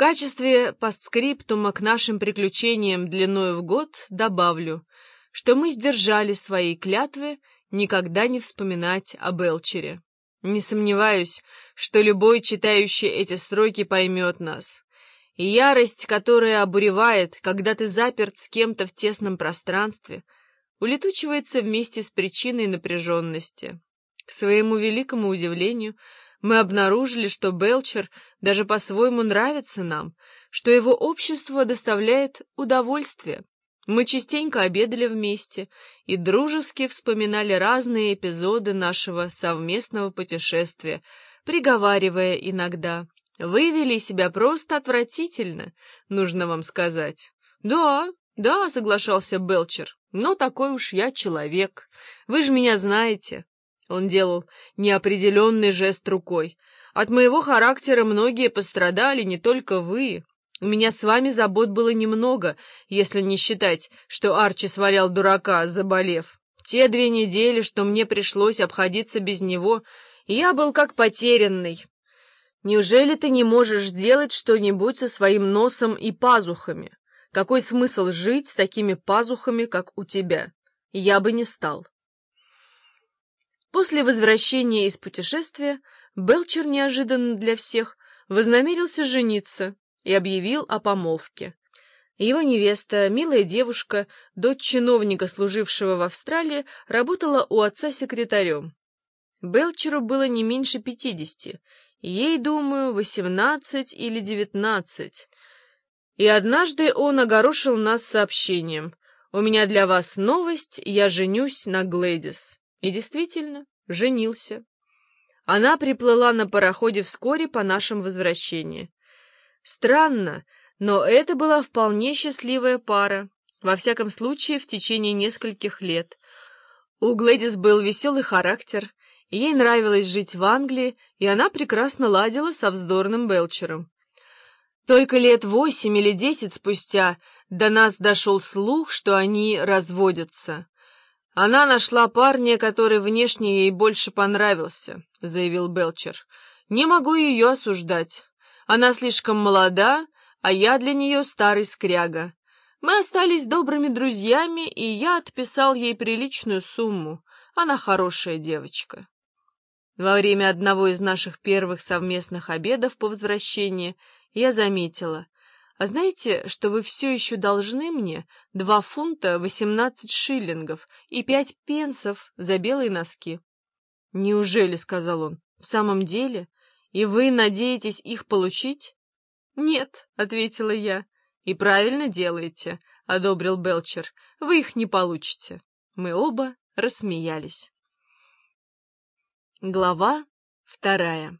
качестве постскриптума к нашим приключениям длиною в год добавлю, что мы сдержали свои клятвы никогда не вспоминать о Белчере. Не сомневаюсь, что любой, читающий эти строки, поймет нас. И ярость, которая обуревает, когда ты заперт с кем-то в тесном пространстве, улетучивается вместе с причиной напряженности. К своему великому удивлению, мы обнаружили, что Белчер даже по-своему нравится нам, что его общество доставляет удовольствие. Мы частенько обедали вместе и дружески вспоминали разные эпизоды нашего совместного путешествия, приговаривая иногда: «Вы вели себя просто отвратительно, нужно вам сказать». «Да, да», — соглашался Белчер, — «но такой уж я человек. Вы же меня знаете». Он делал неопределенный жест рукой. «От моего характера многие пострадали, не только вы. У меня с вами забот было немного, если не считать, что Арчи свалял дурака, заболев. Те 2 недели, что мне пришлось обходиться без него, я был как потерянный. Неужели ты не можешь сделать что-нибудь со своим носом и пазухами? Какой смысл жить с такими пазухами, как у тебя? Я бы не стал». После возвращения из путешествия Белчер неожиданно для всех вознамерился жениться и объявил о помолвке. Его невеста, милая девушка, дочь чиновника, служившего в Австралии, работала у отца секретарем. Белчеру было не меньше 50, ей, думаю, 18 или 19. И однажды он огорошил нас сообщением: «У меня для вас новость, я женюсь на Глэдис». И действительно, женился. Она приплыла на пароходе вскоре по нашему возвращении. Странно, но это была вполне счастливая пара, во всяком случае в течение нескольких лет. У Глэдис был веселый характер, ей нравилось жить в Англии, и она прекрасно ладила со вздорным Белчером. Только лет 8 или 10 спустя до нас дошел слух, что они разводятся. «Она нашла парня, который внешне ей больше понравился», — заявил Белчер. «Не могу ее осуждать. Она слишком молода, а я для нее старый скряга. Мы остались добрыми друзьями, и я отписал ей приличную сумму. Она хорошая девочка». Во время одного из наших первых совместных обедов по возвращении я заметила: «А знаете, что вы все еще должны мне 2 фунта 18 шиллингов и 5 пенсов за белые носки?» «Неужели?» — сказал он. «В самом деле? И вы надеетесь их получить?» «Нет», — ответила я. «И правильно делаете», — одобрил Белчер. «Вы их не получите». Мы оба рассмеялись. Глава 2.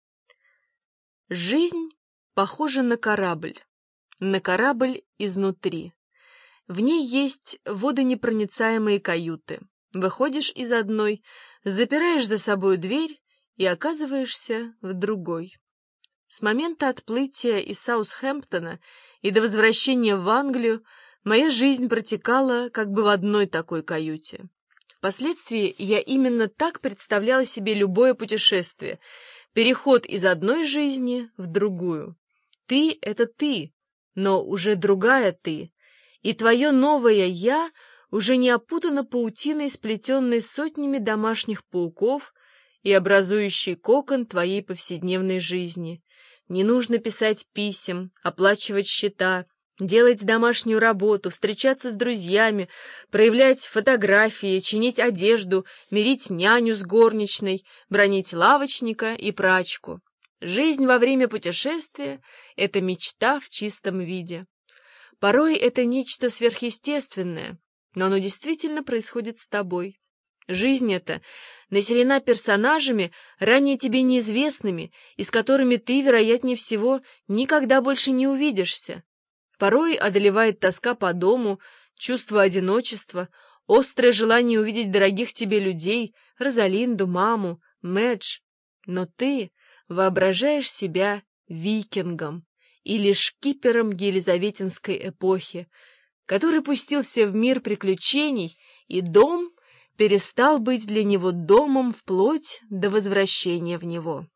Жизнь похожа на корабль изнутри. В ней есть водонепроницаемые каюты. Выходишь из одной, запираешь за собой дверь и оказываешься в другой. С момента отплытия из Саутгемптона и до возвращения в Англию моя жизнь протекала как бы в одной такой каюте. Впоследствии я именно так представляла себе любое путешествие, переход из одной жизни в другую. Ты — это ты, но уже другая ты, и твое новое «я» уже не опутано паутиной, сплетенной сотнями домашних пауков и образующей кокон твоей повседневной жизни. Не нужно писать писем, оплачивать счета, делать домашнюю работу, встречаться с друзьями, проявлять фотографии, чинить одежду, мирить няню с горничной, бранить лавочника и прачку. Жизнь во время путешествия — это мечта в чистом виде. Порой это нечто сверхъестественное, но оно действительно происходит с тобой. Жизнь эта населена персонажами, ранее тебе неизвестными, и с которыми ты, вероятнее всего, никогда больше не увидишься. Порой одолевает тоска по дому, чувство одиночества, острое желание увидеть дорогих тебе людей, Розалинду, маму, Мэдж. Но ты воображаешь себя викингом или шкипером елизаветинской эпохи, который пустился в мир приключений, и дом перестал быть для него домом вплоть до возвращения в него.